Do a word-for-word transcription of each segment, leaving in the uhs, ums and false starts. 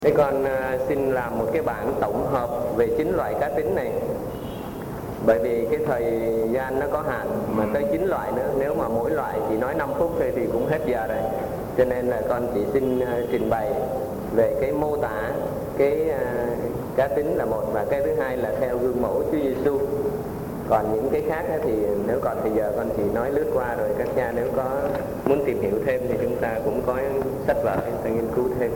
Thế con uh, xin làm một cái bản tổng hợp về chín loại cá tính này. Bởi vì cái thời gian nó có hạn, mà tới chín loại nữa, nếu mà mỗi loại chỉ nói năm phút thôi thì cũng hết giờ rồi. Cho nên là con chỉ xin uh, trình bày về cái mô tả cái uh, cá tính là một, và cái thứ hai là theo gương mẫu Chúa Giêsu. Còn những cái khác thì nếu còn thì giờ con chỉ nói lướt qua, rồi các cha nếu có muốn tìm hiểu thêm thì chúng ta cũng có sách vở để ta nghiên cứu thêm.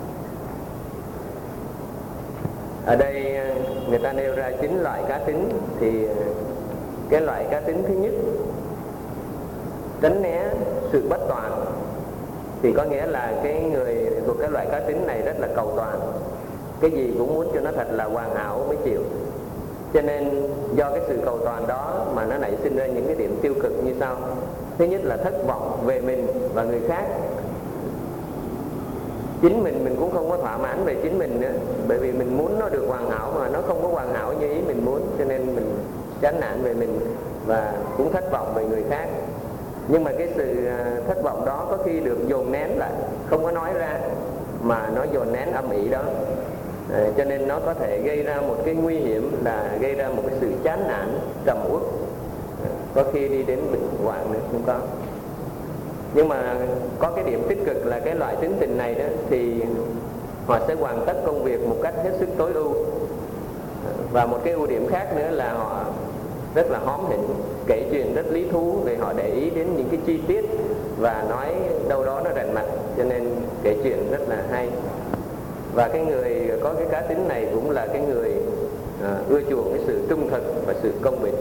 Ở đây người ta nêu ra chín loại cá tính. Thì cái loại cá tính thứ nhất, tránh né sự bất toàn, thì có nghĩa là cái người thuộc cái loại cá tính này rất là cầu toàn, cái gì cũng muốn cho nó thật là hoàn hảo mới chịu. Cho nên do cái sự cầu toàn đó mà nó nảy sinh ra những cái điểm tiêu cực như sau. Thứ nhất là thất vọng về mình và người khác. Chính mình mình cũng không có thỏa mãn về chính mình nữa, bởi vì mình muốn nó được hoàn hảo mà nó không có hoàn hảo như ý mình muốn, cho nên mình chán nản về mình và cũng thất vọng về người khác. Nhưng mà cái sự thất vọng đó có khi được dồn nén lại, không có nói ra mà nó dồn nén âm ỉ đó. À, cho nên nó có thể gây ra một cái nguy hiểm là gây ra một cái sự chán nản, trầm uất, à, có khi đi đến bệnh hoạn nữa cũng có. Nhưng mà có cái điểm tích cực là cái loại tính tình này đó thì họ sẽ hoàn tất công việc một cách hết sức tối ưu. Và một cái ưu điểm khác nữa là họ rất là hóm hỉnh, kể chuyện rất lý thú, vì họ để ý đến những cái chi tiết và nói đâu đó nó rành mạch, cho nên kể chuyện rất là hay. Và cái người có cái cá tính này cũng là cái người à, ưa chuộng cái sự trung thực và sự công bình.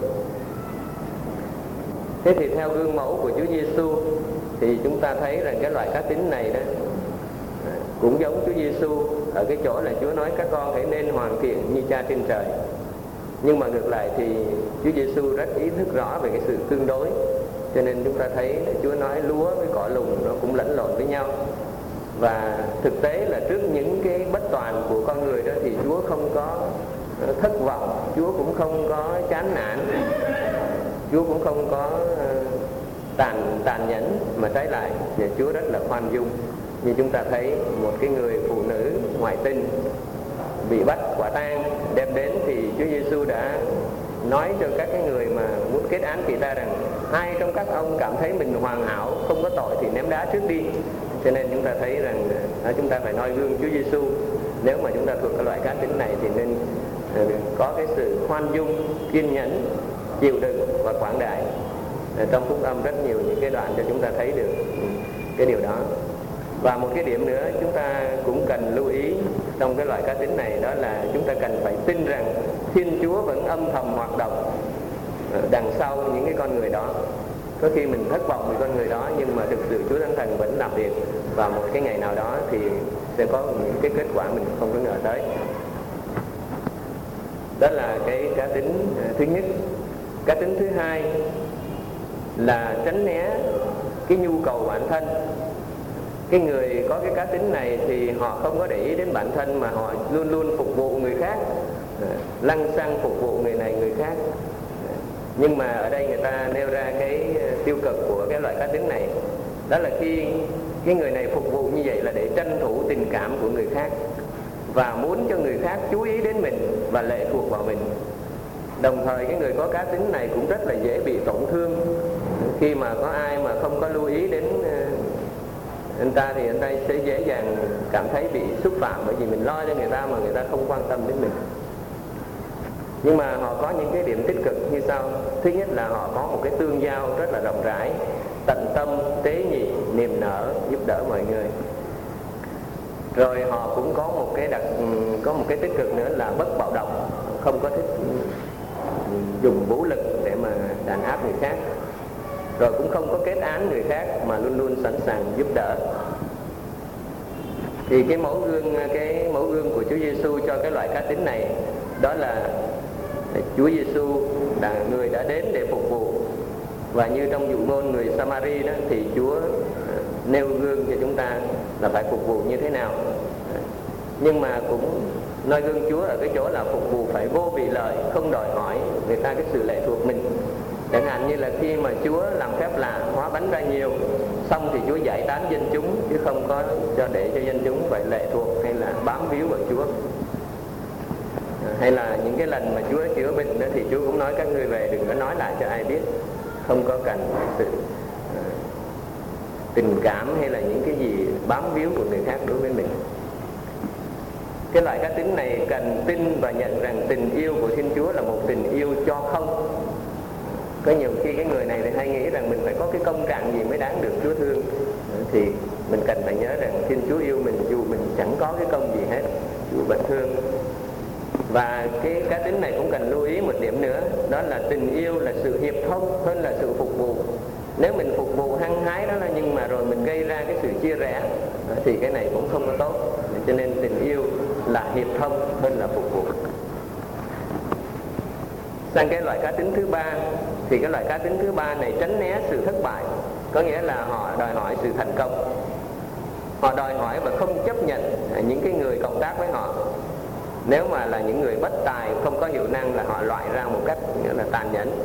Thế thì theo gương mẫu của Chúa Giêsu thì chúng ta thấy rằng cái loại cá tính này đó cũng giống Chúa Giêsu ở cái chỗ là Chúa nói các con hãy nên hoàn thiện như Cha trên trời. Nhưng mà ngược lại thì Chúa Giêsu rất ý thức rõ về cái sự tương đối, cho nên chúng ta thấy Chúa nói lúa với cỏ lùng nó cũng lẫn lộn với nhau. Và thực tế là trước những cái bất toàn của con người đó thì Chúa không có thất vọng, Chúa cũng không có chán nản, Chúa cũng không có tàn tàn nhẫn, mà trái lại thì Chúa rất là khoan dung. Như chúng ta thấy một cái người phụ nữ ngoại tình bị bắt quả tang đem đến thì Chúa Giêsu đã nói cho các cái người mà muốn kết án kỳ ta rằng ai trong các ông cảm thấy mình hoàn hảo không có tội thì ném đá trước đi. Cho nên chúng ta thấy rằng chúng ta phải noi gương Chúa Giêsu. Nếu mà chúng ta thuộc cái loại cá tính này thì nên có cái sự khoan dung, kiên nhẫn, chịu đựng và quảng đại. Trong Phúc Âm rất nhiều những cái đoạn cho chúng ta thấy được cái điều đó. Và một cái điểm nữa chúng ta cũng cần lưu ý trong cái loại cá tính này, đó là chúng ta cần phải tin rằng Thiên Chúa vẫn âm thầm hoạt động đằng sau những cái con người đó. Có khi mình thất vọng về con người đó, nhưng mà thực sự Chúa Thánh Thần vẫn làm việc, và một cái ngày nào đó thì sẽ có những cái kết quả mình không có ngờ tới. Đó là cái cá tính thứ nhất. Cá tính thứ hai là tránh né cái nhu cầu bản thân. Cái người có cái cá tính này thì họ không có để ý đến bản thân, mà họ luôn luôn phục vụ người khác, lăng xăng phục vụ người này người khác. Nhưng mà ở đây người ta nêu ra cái tiêu cực của cái loại cá tính này, đó là khi cái người này phục vụ như vậy là để tranh thủ tình cảm của người khác và muốn cho người khác chú ý đến mình và lệ thuộc vào mình. Đồng thời cái người có cá tính này cũng rất là dễ bị tổn thương. Khi mà có ai mà không có lưu ý đến anh ta thì anh ta sẽ dễ dàng cảm thấy bị xúc phạm, bởi vì mình lo cho người ta mà người ta không quan tâm đến mình. Nhưng mà họ có những cái điểm tích cực như sau. Thứ nhất là họ có một cái tương giao rất là rộng rãi, tận tâm, tế nhị, niềm nở, giúp đỡ mọi người. Rồi họ cũng có một cái đặc có một cái tích cực nữa là bất bạo động, không có thích dùng vũ lực để mà đàn áp người khác. Rồi cũng không có kết án người khác, mà luôn luôn sẵn sàng giúp đỡ. Thì cái mẫu gương cái mẫu gương của Chúa Giêsu cho cái loại cá tính này, đó là Chúa Giêsu là người đã đến để phục vụ. Và như trong dụ ngôn người Samari đó thì Chúa nêu gương cho chúng ta là phải phục vụ như thế nào. Nhưng mà cũng noi gương Chúa ở cái chỗ là phục vụ phải vô vị lợi, không đòi hỏi người ta cái sự lệ thuộc mình. Chẳng hạn như là khi mà Chúa làm phép lạ hóa bánh ra nhiều, xong thì Chúa giải tán dân chúng, chứ không có cho để cho dân chúng phải lệ thuộc hay là bám víu vào Chúa. Hay là những cái lần mà Chúa chữa bệnh đó thì Chúa cũng nói các ngươi về đừng có nói lại cho ai biết, không có cần sự uh, tình cảm hay là những cái gì bám víu của người khác đối với mình. Cái loại cá tính này cần tin và nhận rằng tình yêu của Thiên Chúa là một tình yêu cho không. Có nhiều khi cái người này thì hay nghĩ rằng mình phải có cái công trạng gì mới đáng được Chúa thương, thì mình cần phải nhớ rằng Thiên Chúa yêu mình dù mình chẳng có cái công gì hết, Chúa vẫn thương. Và cái cá tính này cũng cần lưu ý một điểm nữa, đó là tình yêu là sự hiệp thông hơn là sự phục vụ. Nếu mình phục vụ hăng hái đó là nhưng mà rồi mình gây ra cái sự chia rẽ thì cái này cũng không có tốt. Cho nên tình yêu là hiệp thông hơn là phục vụ. Sang cái loại cá tính thứ ba, thì cái loại cá tính thứ ba này tránh né sự thất bại, có nghĩa là họ đòi hỏi sự thành công. Họ đòi hỏi và không chấp nhận những cái người cộng tác với họ. Nếu mà là những người bất tài, không có hiệu năng là họ loại ra một cách nghĩa là tàn nhẫn,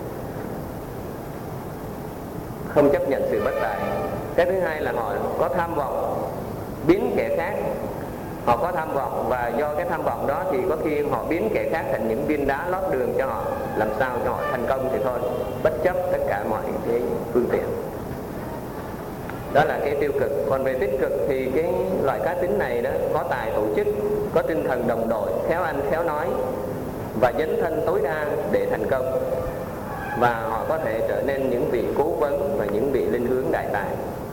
không chấp nhận sự bất tài. Cái thứ hai là họ có tham vọng biến kẻ khác. Họ có tham vọng và do cái tham vọng đó thì có khi họ biến kẻ khác thành những viên đá lót đường cho họ, làm sao cho họ thành công thì thôi, bất chấp tất cả mọi cái phương tiện. Đó là cái tiêu cực. Còn về tích cực thì cái loại cá tính này đó có tài tổ chức, có tinh thần đồng đội, khéo ăn khéo nói và dấn thân tối đa để thành công. Và họ có thể trở nên những vị cố vấn và những vị linh hướng đại tài.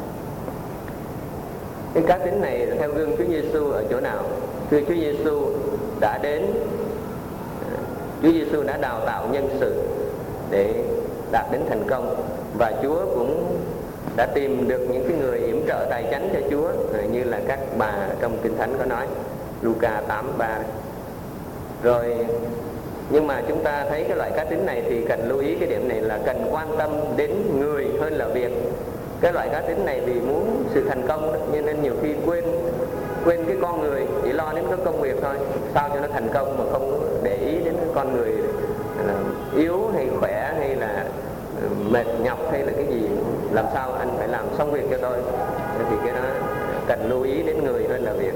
Cái cá tính này theo gương Chúa Giêsu ở chỗ nào? Thưa Chúa Giêsu đã đến, Chúa Giêsu đã đào tạo nhân sự để đạt đến thành công, và Chúa cũng đã tìm được những cái người yểm trợ tài chánh cho Chúa, như là các bà trong Kinh Thánh có nói, Luca tám ba. Rồi nhưng mà chúng ta thấy cái loại cá tính này thì cần lưu ý cái điểm này là cần quan tâm đến người hơn là việc. Cái loại cá tính này vì muốn sự thành công đó, cho nên nhiều khi quên quên cái con người, chỉ lo đến cái công việc thôi, sao cho nó thành công mà không để ý đến cái con người là yếu hay khỏe hay là mệt nhọc hay là cái gì, làm sao anh phải làm xong việc cho tôi. Thì cái đó cần lưu ý đến người hơn là việc.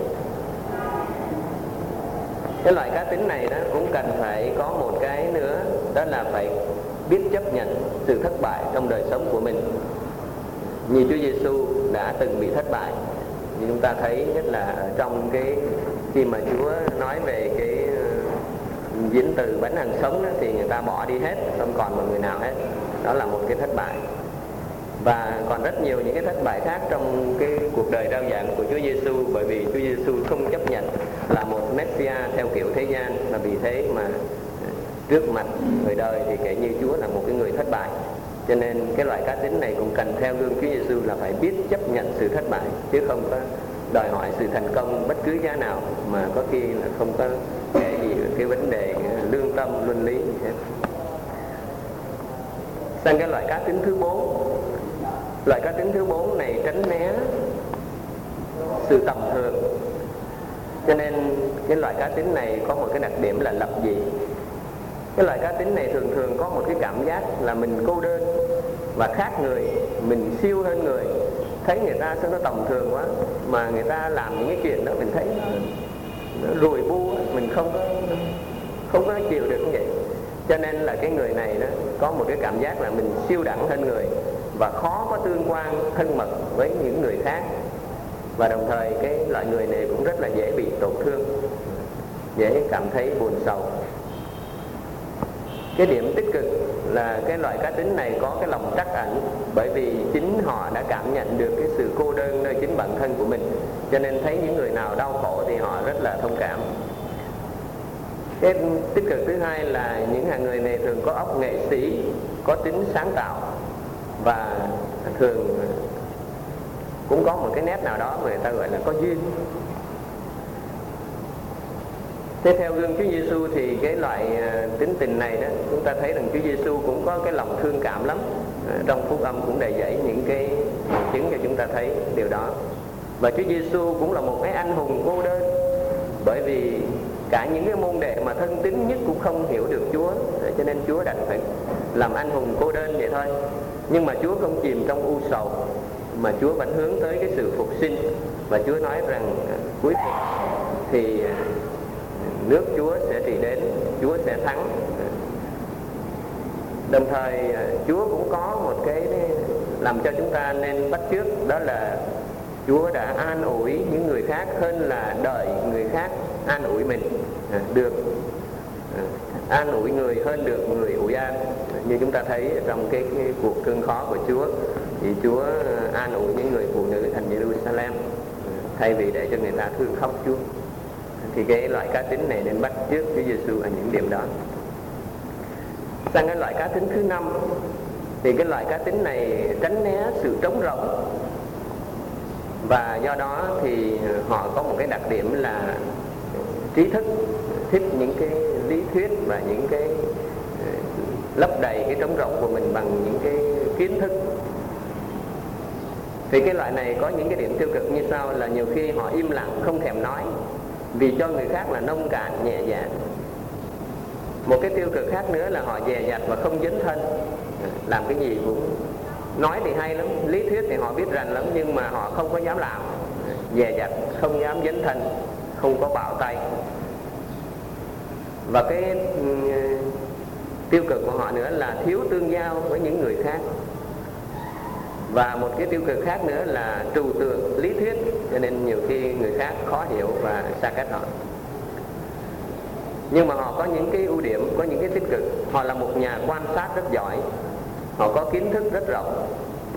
Cái loại cá tính này đó cũng cần phải có một cái nữa, đó là phải biết chấp nhận sự thất bại trong đời sống của mình. Như Chúa Giêsu đã từng bị thất bại, như chúng ta thấy nhất là trong cái khi mà Chúa nói về cái diễn từ bánh ăn sống đó, thì người ta bỏ đi hết, không còn một người nào hết. Đó là một cái thất bại. Và còn rất nhiều những cái thất bại khác trong cái cuộc đời rao giảng của Chúa Giêsu, bởi vì Chúa Giêsu không chấp nhận là một Messiah theo kiểu thế gian, và vì thế mà trước mặt người đời thì kể như Chúa là một cái người thất bại. Cho nên cái loại cá tính này cũng cần theo gương Chúa Giêsu là phải biết chấp nhận sự thất bại, chứ không có đòi hỏi sự thành công bất cứ giá nào, mà có khi là không có cái gì cái vấn đề lương tâm luân lý gì hết. Sang cái loại cá tính thứ bốn, loại cá tính thứ bốn này tránh né sự tầm thường. Cho nên cái loại cá tính này có một cái đặc điểm là lập dị. Cái loại cá tính này thường thường có một cái cảm giác là mình cô đơn và khác người, mình siêu hơn người. Thấy người ta sao nó tầm thường quá, mà người ta làm những cái chuyện đó mình thấy nó rùi bu, mình không có không có chịu được như vậy. Cho nên là cái người này đó có một cái cảm giác là mình siêu đẳng hơn người và khó có tương quan thân mật với những người khác. Và đồng thời cái loại người này cũng rất là dễ bị tổn thương, dễ cảm thấy buồn sầu. Cái điểm tích cực là cái loại cá tính này có cái lòng trắc ẩn, bởi vì chính họ đã cảm nhận được cái sự cô đơn nơi chính bản thân của mình, cho nên thấy những người nào đau khổ thì họ rất là thông cảm. Cái tích cực thứ hai là những hàng người này thường có óc nghệ sĩ, có tính sáng tạo, và thường cũng có một cái nét nào đó mà người ta gọi là có duyên. Thế theo gương Chúa Giêsu thì cái loại tính tình này đó, chúng ta thấy rằng Chúa Giêsu cũng có cái lòng thương cảm lắm. Trong Phúc Âm cũng đầy dẫy những cái chứng cho chúng ta thấy điều đó. Và Chúa Giêsu cũng là một cái anh hùng cô đơn, bởi vì cả những cái môn đệ mà thân tín nhất cũng không hiểu được Chúa, cho nên Chúa đành phải làm anh hùng cô đơn vậy thôi. Nhưng mà Chúa không chìm trong u sầu, mà Chúa vẫn hướng tới cái sự phục sinh. Và Chúa nói rằng cuối cùng thì nước Chúa sẽ trị đến, Chúa sẽ thắng. Đồng thời Chúa cũng có một cái làm cho chúng ta nên bắt chước, đó là Chúa đã an ủi những người khác hơn là đợi người khác an ủi mình. à, Được à, an ủi người hơn được người ủi an. Như chúng ta thấy trong cái, cái cuộc cơn khó của Chúa, thì Chúa an ủi những người phụ nữ thành Jerusalem thay vì để cho người ta thương khóc Chúa. Thì cái loại cá tính này nên bắt chước Chúa Giêsu ở những điểm đó. Sang cái loại cá tính thứ năm, thì cái loại cá tính này tránh né sự trống rỗng, và do đó thì họ có một cái đặc điểm là trí thức, thích những cái lý thuyết và những cái lấp đầy cái trống rỗng của mình bằng những cái kiến thức. Thì cái loại này có những cái điểm tiêu cực như sau, là nhiều khi họ im lặng không thèm nói vì cho người khác là nông cạn nhẹ dạ. Một cái tiêu cực khác nữa là họ dè dặt và không dấn thân, làm cái gì cũng nói thì hay lắm, lý thuyết thì họ biết rành lắm, nhưng mà họ không có dám làm, dè dặt, không dám dấn thân, không có bạo tay. Và cái um, tiêu cực của họ nữa là thiếu tương giao với những người khác. Và một cái tiêu cực khác nữa là trừu tượng lý thuyết, cho nên nhiều khi người khác khó hiểu và xa cách họ. Nhưng mà họ có những cái ưu điểm, có những cái tích cực. Họ là một nhà quan sát rất giỏi, họ có kiến thức rất rộng,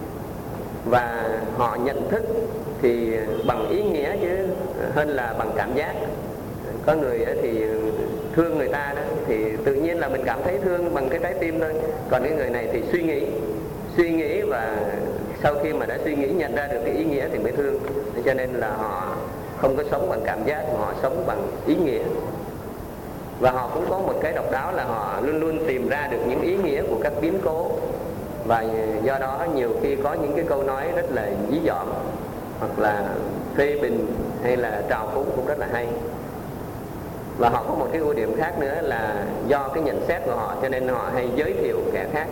và họ nhận thức thì bằng ý nghĩa chứ hơn là bằng cảm giác. Có người thì thương người ta đó, thì tự nhiên là mình cảm thấy thương bằng cái trái tim thôi. Còn cái người này thì suy nghĩ suy nghĩ và sau khi mà đã suy nghĩ nhận ra được cái ý nghĩa thì mới thương. Cho nên là họ không có sống bằng cảm giác, mà họ sống bằng ý nghĩa. Và họ cũng có một cái độc đáo là họ luôn luôn tìm ra được những ý nghĩa của các biến cố, và do đó nhiều khi có những cái câu nói rất là dí dỏm, hoặc là phê bình hay là trào phúng cũng rất là hay. Và họ có một cái ưu điểm khác nữa là do cái nhận xét của họ, cho nên họ hay giới thiệu kẻ khác.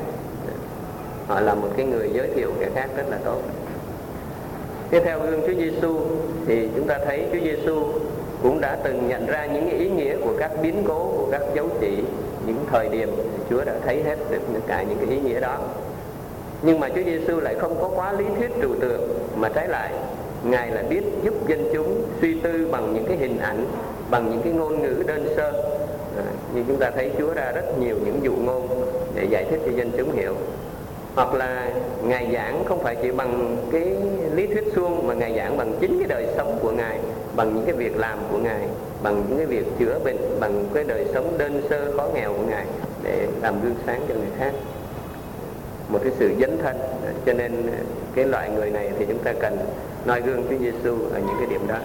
Họ là một cái người giới thiệu kẻ khác rất là tốt. Tiếp theo gương Chúa Giêsu thì chúng ta thấy Chúa Giêsu cũng đã từng nhận ra những ý nghĩa của các biến cố, của các dấu chỉ, những thời điểm Chúa đã thấy hết được cả những cái ý nghĩa đó. Nhưng mà Chúa Giêsu lại không có quá lý thuyết trừu tượng, mà trái lại Ngài là biết giúp dân chúng suy tư bằng những cái hình ảnh, bằng những cái ngôn ngữ đơn sơ. à, Như chúng ta thấy Chúa ra rất nhiều những dụ ngôn để giải thích cho dân chúng hiểu. Hoặc là Ngài giảng không phải chỉ bằng cái lý thuyết suông, mà Ngài giảng bằng chính cái đời sống của Ngài, bằng những cái việc làm của Ngài, bằng những cái việc chữa bệnh, bằng cái đời sống đơn sơ khó nghèo của Ngài, để làm gương sáng cho người khác. Một cái sự dấn thân. Cho nên cái loại người này thì chúng ta cần noi gương Chúa Giêsu ở những cái điểm đó.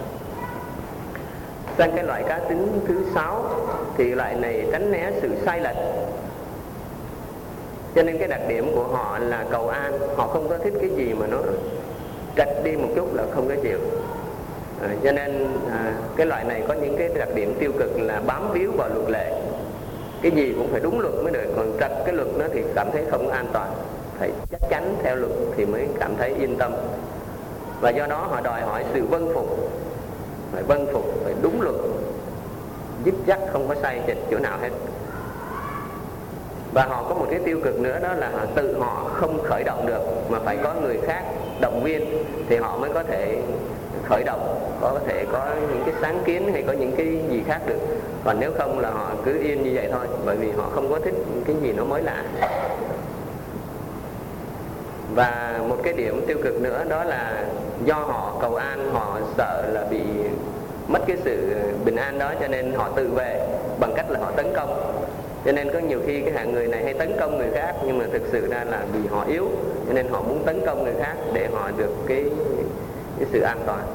Sang cái loại cá tính thứ sáu, thì loại này tránh né sự sai lệch. Cho nên cái đặc điểm của họ là cầu an. Họ không có thích cái gì mà nó trật đi một chút là không có chịu. à, Cho nên à, cái loại này có những cái đặc điểm tiêu cực là bám víu vào luật lệ. Cái gì cũng phải đúng luật mới được, còn trật cái luật nó thì cảm thấy không an toàn. Phải chắc chắn theo luật thì mới cảm thấy yên tâm. Và do đó họ đòi hỏi sự vâng phục. Phải vâng phục, phải đúng luật, dứt dắt, không có sai chệch chỗ nào hết. Và họ có một cái tiêu cực nữa, đó là họ tự họ không khởi động được, mà phải có người khác động viên thì họ mới có thể khởi động, có thể có những cái sáng kiến hay có những cái gì khác được. Còn nếu không là họ cứ yên như vậy thôi, bởi vì họ không có thích cái gì nó mới lạ. Và một cái điểm tiêu cực nữa, đó là do họ cầu an, họ sợ là bị mất cái sự bình an đó, cho nên họ tự vệ bằng cách là họ tấn công. Cho nên có nhiều khi cái hạng người này hay tấn công người khác, nhưng mà thực sự ra là vì họ yếu, cho nên họ muốn tấn công người khác để họ được cái, cái sự an toàn.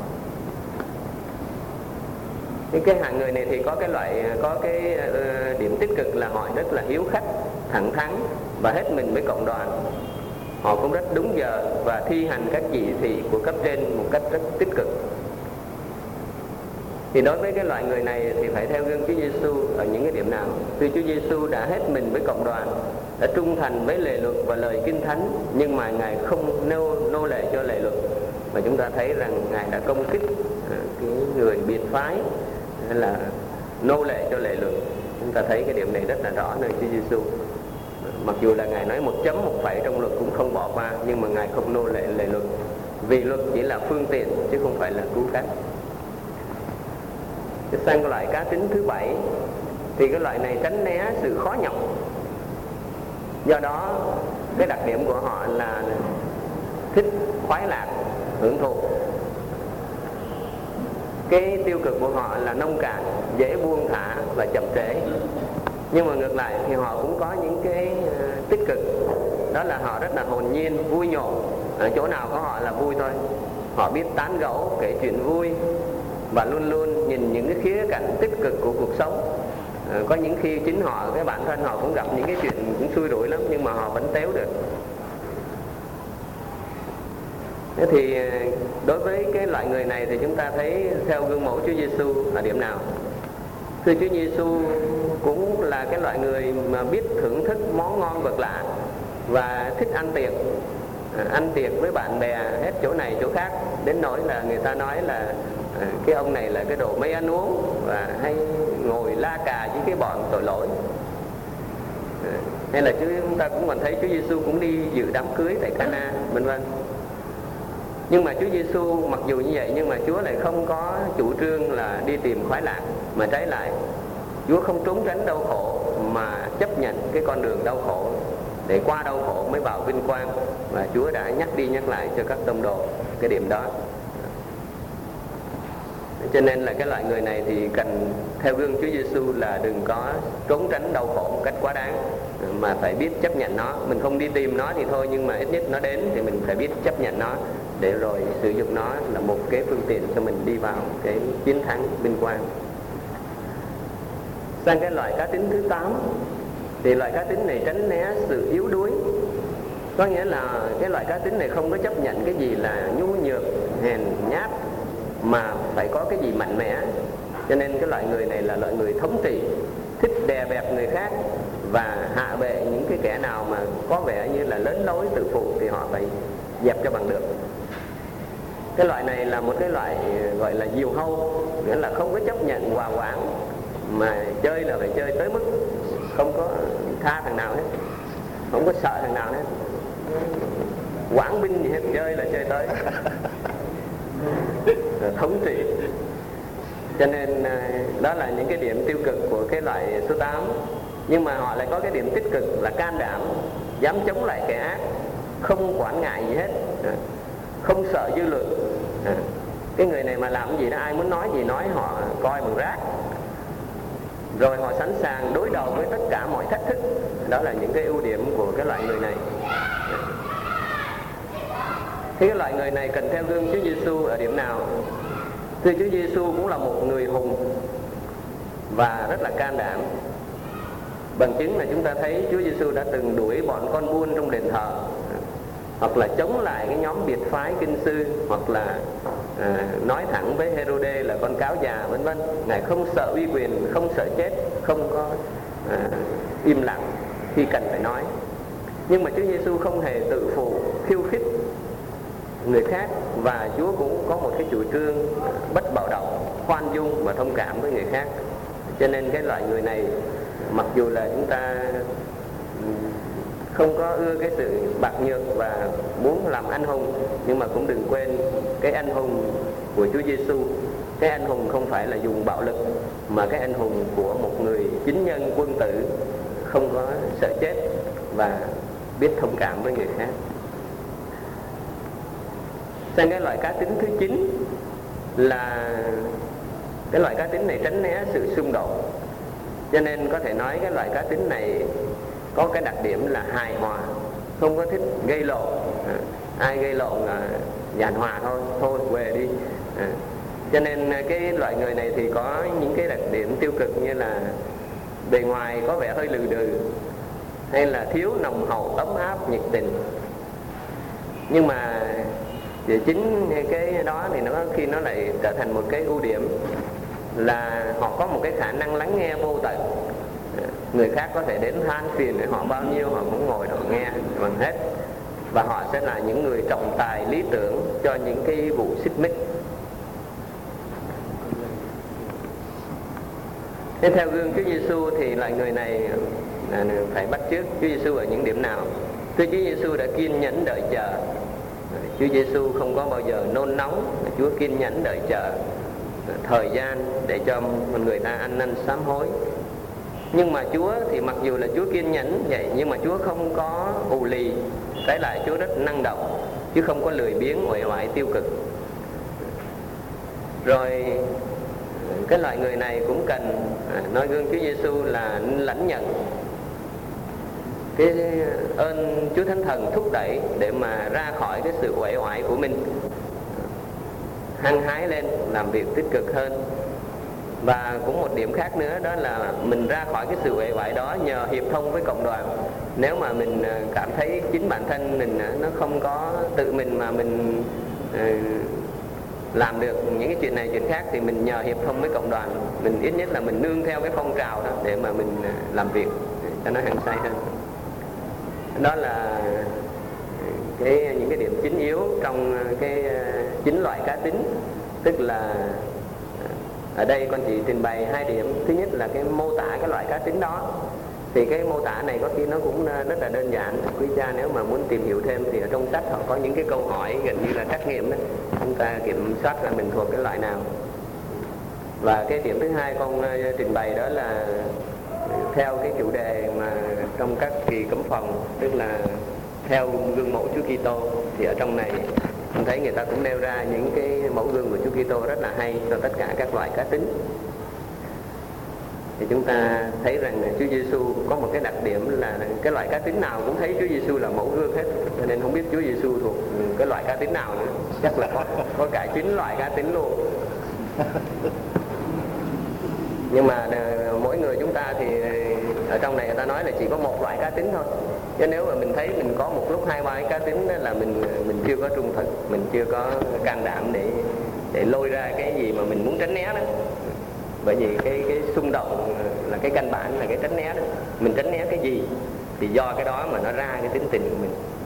Những cái hạng người này thì có cái loại có cái uh, điểm tích cực là họ rất là hiếu khách, thẳng thắn và hết mình với cộng đoàn. Họ cũng rất đúng giờ và thi hành các chỉ thị của cấp trên một cách rất tích cực. Thì đối với cái loại người này thì phải theo gương Chúa Giêsu ở những cái điểm nào? Tuy Chúa Giêsu đã hết mình với cộng đoàn, đã trung thành với lề luật và lời Kinh Thánh, nhưng mà Ngài không nô, nô lệ cho lề luật, mà chúng ta thấy rằng Ngài đã công kích cái người biệt phái hay là nô lệ cho lề luật. Chúng ta thấy cái điểm này rất là rõ nơi Chúa Giêsu. Mặc dù là Ngài nói một chấm một phẩy trong luật cũng không bỏ qua, nhưng mà Ngài không nô lệ lề luật, vì luật chỉ là phương tiện chứ không phải là cứu cánh. Sang cái loại cá tính thứ bảy thì cái loại này tránh né sự khó nhọc. Do đó cái đặc điểm của họ là thích khoái lạc, hưởng thụ. Cái tiêu cực của họ là nông cạn, dễ buông thả và chậm trễ. Nhưng mà ngược lại thì họ cũng có những cái uh, tích cực. Đó là họ rất là hồn nhiên, vui nhộn. Ở chỗ nào có họ là vui thôi. Họ biết tán gẫu, kể chuyện vui, và luôn luôn nhìn những cái khía cạnh tích cực của cuộc sống. À, có những khi chính họ, cái bản thân họ cũng gặp những cái chuyện cũng xui rủi lắm, nhưng mà họ vẫn téo được. Thế thì đối với cái loại người này thì chúng ta thấy theo gương mẫu Chúa Giêsu ở điểm nào? Thưa Chúa Giêsu cũng là cái loại người mà biết thưởng thức món ngon vật lạ và thích ăn tiệc. À, ăn tiệc với bạn bè hết chỗ này chỗ khác, đến nỗi là người ta nói là à, cái ông này là cái đồ mê ăn uống và hay ngồi la cà với cái bọn tội lỗi. À, hay là chúng ta cũng còn thấy Chúa Giêsu cũng đi dự đám cưới tại Cana, vân vân. Nhưng mà Chúa Giêsu mặc dù như vậy, nhưng mà Chúa lại không có chủ trương là đi tìm khoái lạc, mà trái lại Chúa không trốn tránh đau khổ mà chấp nhận cái con đường đau khổ, để qua đau khổ mới vào vinh quang. Và Chúa đã nhắc đi nhắc lại cho các tông đồ cái điểm đó. Cho nên là cái loại người này thì cần theo gương Chúa Giêsu là đừng có trốn tránh đau khổ một cách quá đáng, mà phải biết chấp nhận nó. Mình không đi tìm nó thì thôi, nhưng mà ít nhất nó đến thì mình phải biết chấp nhận nó, để rồi sử dụng nó là một cái phương tiện cho mình đi vào cái chiến thắng vinh quang. Sang cái loại cá tính thứ tám thì loại cá tính này tránh né sự yếu đuối. Có nghĩa là cái loại cá tính này không có chấp nhận cái gì là nhu nhược, hèn nhát, mà phải có cái gì mạnh mẽ. Cho nên cái loại người này là loại người thống trị, thích đè bẹp người khác và hạ bệ những cái kẻ nào mà có vẻ như là lớn lối tự phụ thì họ phải dẹp cho bằng được. Cái loại này là một cái loại gọi là diều hâu, nghĩa là không có chấp nhận hòa quảng, mà chơi là phải chơi tới mức không có tha thằng nào hết, không có sợ thằng nào hết, quảng binh gì hết, chơi là chơi tới. Thống trị. Cho nên đó là những cái điểm tiêu cực của cái loại số tám. Nhưng mà họ lại có cái điểm tích cực là can đảm, dám chống lại kẻ ác, không quản ngại gì hết, không sợ dư luận. Cái người này mà làm cái gì đó, ai muốn nói gì nói, họ coi bằng rác, rồi họ sẵn sàng đối đầu với tất cả mọi thách thức. Đó là những cái ưu điểm của cái loại người này. Thế cái loại người này cần theo gương Chúa Giêsu ở điểm nào? Thưa, Chúa Giêsu cũng là một người hùng và rất là can đảm. Bằng chứng là chúng ta thấy Chúa Giêsu đã từng đuổi bọn con buôn trong đền thờ, hoặc là chống lại cái nhóm biệt phái kinh sư, hoặc là à, nói thẳng với Hê-rô-đê là con cáo già, vân vân. Ngài không sợ uy quyền, không sợ chết, không có à, im lặng khi cần phải nói. Nhưng mà Chúa Giêsu không hề tự phụ, khiêu khích người khác, và Chúa cũng có một cái chủ trương bất bạo động, khoan dung và thông cảm với người khác. Cho nên cái loại người này, mặc dù là chúng ta không có ưa cái sự bạc nhược và muốn làm anh hùng, nhưng mà cũng đừng quên cái anh hùng của Chúa Giêsu. Cái anh hùng không phải là dùng bạo lực, mà cái anh hùng của một người chính nhân quân tử, không có sợ chết và biết thông cảm với người khác. Sang cái loại cá tính thứ chín là cái loại cá tính này tránh né sự xung đột. Cho nên có thể nói cái loại cá tính này có cái đặc điểm là hài hòa, không có thích gây lộn. À, ai gây lộn là giàn hòa thôi, thôi về đi. À, cho nên cái loại người này thì có những cái đặc điểm tiêu cực như là bề ngoài có vẻ hơi lừ đừ, hay là thiếu nồng hậu ấm áp nhiệt tình. Nhưng mà thì chính cái đó thì nó khi nó lại trở thành một cái ưu điểm. là họ có một cái khả năng lắng nghe vô tận. Người khác có thể đến than phiền để họ bao nhiêu, họ cũng ngồi họ nghe bằng hết. Và họ sẽ là những người trọng tài lý tưởng cho những cái vụ xích mích. Thế theo gương Chúa Giêsu thì loại người này phải bắt chước Chúa Giêsu ở những điểm nào? Thưa, Chúa Giêsu đã kiên nhẫn đợi chờ. Chúa Giêsu không có bao giờ nôn nóng. Chúa kiên nhẫn đợi chờ thời gian để cho người ta ăn năn sám hối. Nhưng mà Chúa thì mặc dù là Chúa kiên nhẫn vậy, nhưng mà Chúa không có ù lì. Trái lại Chúa rất năng động, chứ không có lười biếng uể oải tiêu cực. Rồi cái loại người này cũng cần nói gương Chúa Giêsu là lãnh nhận cái ơn Chúa Thánh Thần thúc đẩy để mà ra khỏi cái sự uể oải của mình, hăng hái lên làm việc tích cực hơn. Và cũng một điểm khác nữa, đó là mình ra khỏi cái sự uể oải đó nhờ hiệp thông với cộng đoàn. Nếu mà mình cảm thấy chính bản thân mình nó không có tự mình mà mình làm được những cái chuyện này chuyện khác, thì mình nhờ hiệp thông với cộng đoàn, mình ít nhất là mình nương theo cái phong trào đó để mà mình làm việc cho nó hăng say hơn. Đó là cái những cái điểm chính yếu trong cái chín loại cá tính. Tức là ở đây con chỉ trình bày hai điểm. Thứ nhất là cái mô tả cái loại cá tính đó. Thì cái mô tả này có khi nó cũng rất là đơn giản. Quý cha nếu mà muốn tìm hiểu thêm thì ở trong sách họ có những cái câu hỏi gần như là trắc nghiệm đó. Chúng ta kiểm soát là mình thuộc cái loại nào. Và cái điểm thứ hai con trình bày đó là theo cái chủ đề mà trong các kỳ cấm phòng, tức là theo gương mẫu Chúa Kitô. Thì ở trong này mình thấy người ta cũng nêu ra những cái mẫu gương của Chúa Kitô rất là hay cho tất cả các loại cá tính. Thì chúng ta thấy rằng Chúa Giêsu có một cái đặc điểm là cái loại cá tính nào cũng thấy Chúa Giêsu là mẫu gương hết. Cho nên không biết Chúa Giêsu thuộc cái loại cá tính nào nữa. Chắc là có, có cả chín loại cá tính luôn. Nhưng mà mỗi người chúng ta thì ở trong này người ta nói là chỉ có một loại cá tính thôi. Chứ nếu mà mình thấy mình có một lúc hai ba cái cá tính đó là mình mình chưa có trung thực, mình chưa có can đảm để để lôi ra cái gì mà mình muốn tránh né đó. Bởi vì cái cái xung động là cái căn bản, là cái tránh né đó. Mình tránh né cái gì thì do cái đó mà nó ra cái tính tình của mình.